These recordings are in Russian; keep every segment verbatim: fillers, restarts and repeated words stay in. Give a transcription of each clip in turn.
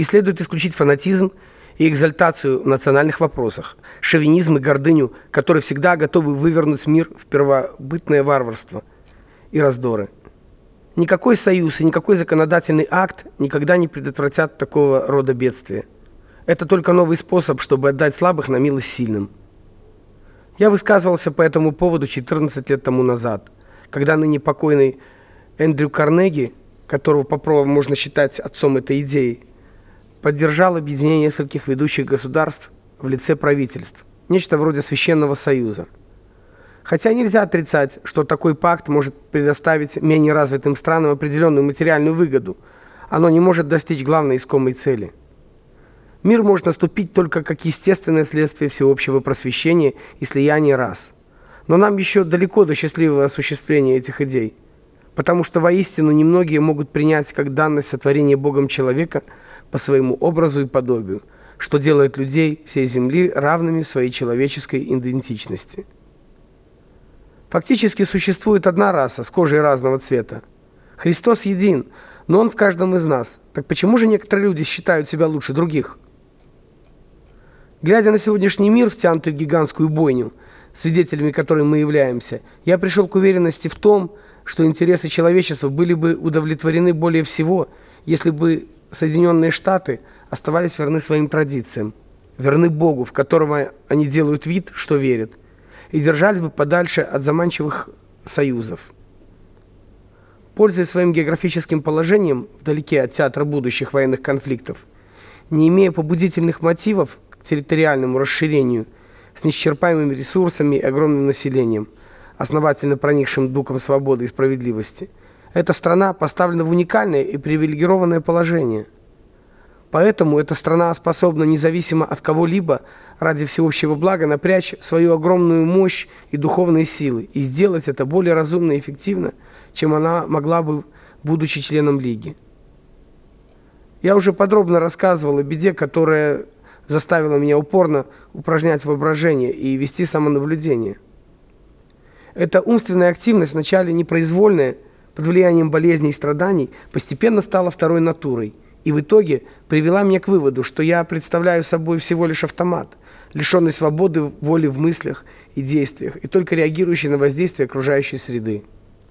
и следует исключить фанатизм и экзальтацию в национальных вопросах, шовинизм и гордыню, которые всегда готовы вывернуть мир в первобытное варварство и раздоры. Никакой союз и никакой законодательный акт никогда не предотвратят такого рода бедствия. Это только новый способ, чтобы отдать слабых на милость сильным. Я высказывался по этому поводу четырнадцать лет тому назад, когда ныне покойный Эндрю Карнеги, которого по праву можно считать отцом этой идеи, поддержал объединение нескольких ведущих государств в лице правительств, нечто вроде священного союза. Хотя нельзя отрицать, что такой пакт может предоставить менее развитым странам определенную материальную выгоду, оно не может достичь главной искомой цели. Мир может наступить только как естественное следствие всеобщего просвещения и слияния рас. Но нам еще далеко до счастливого осуществления этих идей, потому что воистину немногие могут принять как данность сотворения Богом человека по своему образу и подобию, что делает людей всей земли равными в своей человеческой идентичности. Фактически существует одна раса с кожей разного цвета. Христос един, но Он в каждом из нас. Так почему же некоторые люди считают себя лучше других? Глядя на сегодняшний мир, втянутый в гигантскую бойню, свидетелями которой мы являемся, я пришел к уверенности в том, что интересы человечества были бы удовлетворены более всего, если бы Соединенные Штаты оставались верны своим традициям, верны Богу, в которого они делают вид, что верят, и держались бы подальше от заманчивых союзов. Пользуясь своим географическим положением вдалеке от театра будущих военных конфликтов, не имея побудительных мотивов к территориальному расширению с неисчерпаемыми ресурсами и огромным населением, основательно проникшим духом свободы и справедливости, эта страна поставлена в уникальное и привилегированное положение. Поэтому эта страна способна независимо от кого-либо ради всеобщего блага напрячь свою огромную мощь и духовные силы и сделать это более разумно и эффективно, чем она могла бы, будучи членом Лиги. Я уже подробно рассказывал о беде, которая заставила меня упорно упражнять воображение и вести самонаблюдение. Эта умственная активность, вначале непроизвольная, под влиянием болезней и страданий, постепенно стала второй натурой и в итоге привела меня к выводу, что я представляю собой всего лишь автомат, лишенный свободы воли в мыслях и действиях и только реагирующий на воздействие окружающей среды.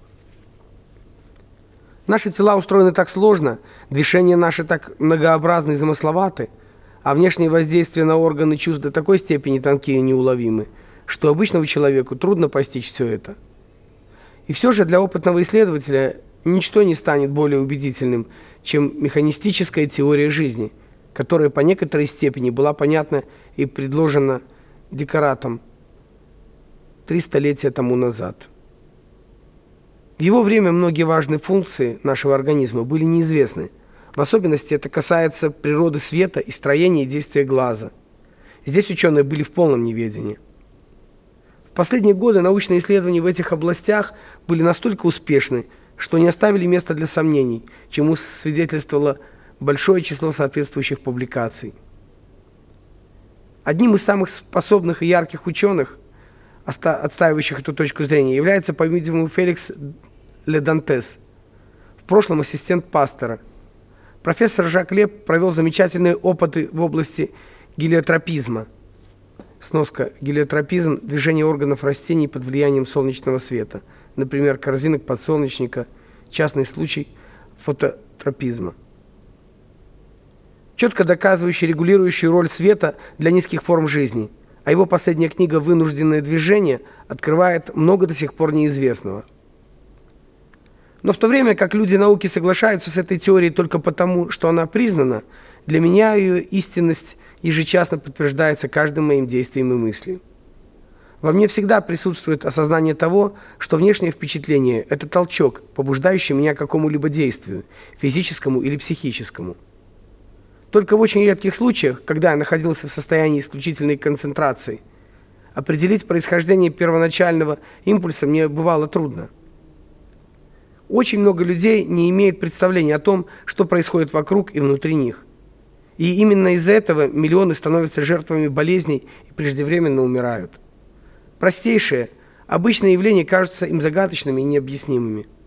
Наши тела устроены так сложно, движения наши так многообразны и замысловаты, а внешние воздействия на органы чувств до такой степени тонкие и неуловимы, что обычному человеку трудно постичь все это. И все же для опытного исследователя ничто не станет более убедительным, чем механистическая теория жизни, которая по некоторой степени была понятна и предложена Декаратом три столетия тому назад. В его время многие важные функции нашего организма были неизвестны. В особенности это касается природы света и строения и действия глаза. Здесь ученые были в полном неведении. В последние годы научные исследования в этих областях были настолько успешны, что не оставили места для сомнений, чему свидетельствовало большое число соответствующих публикаций. Одним из самых способных и ярких ученых, отстаивающих эту точку зрения, является, по-видимому, Феликс Ле-Дантес, в прошлом ассистент Пастера. Профессор Жак Леб провел замечательные опыты в области гелиотропизма. Сноска: гелиотропизм – движение органов растений под влиянием солнечного света, например, корзинок подсолнечника, частный случай фототропизма. Четко доказывающий регулирующую роль света для низких форм жизни, а его последняя книга «Вынужденное движение» открывает много до сих пор неизвестного. Но в то время как люди науки соглашаются с этой теорией только потому, что она признана, для меня ее истинность ежечасно подтверждается каждым моим действием и мыслью. Во мне всегда присутствует осознание того, что внешнее впечатление – это толчок, побуждающий меня к какому-либо действию, физическому или психическому. Только в очень редких случаях, когда я находился в состоянии исключительной концентрации, определить происхождение первоначального импульса мне бывало трудно. Очень много людей не имеют представления о том, что происходит вокруг и внутри них. И именно из-за этого миллионы становятся жертвами болезней и преждевременно умирают. Простейшие, обычные явления кажутся им загадочными и необъяснимыми.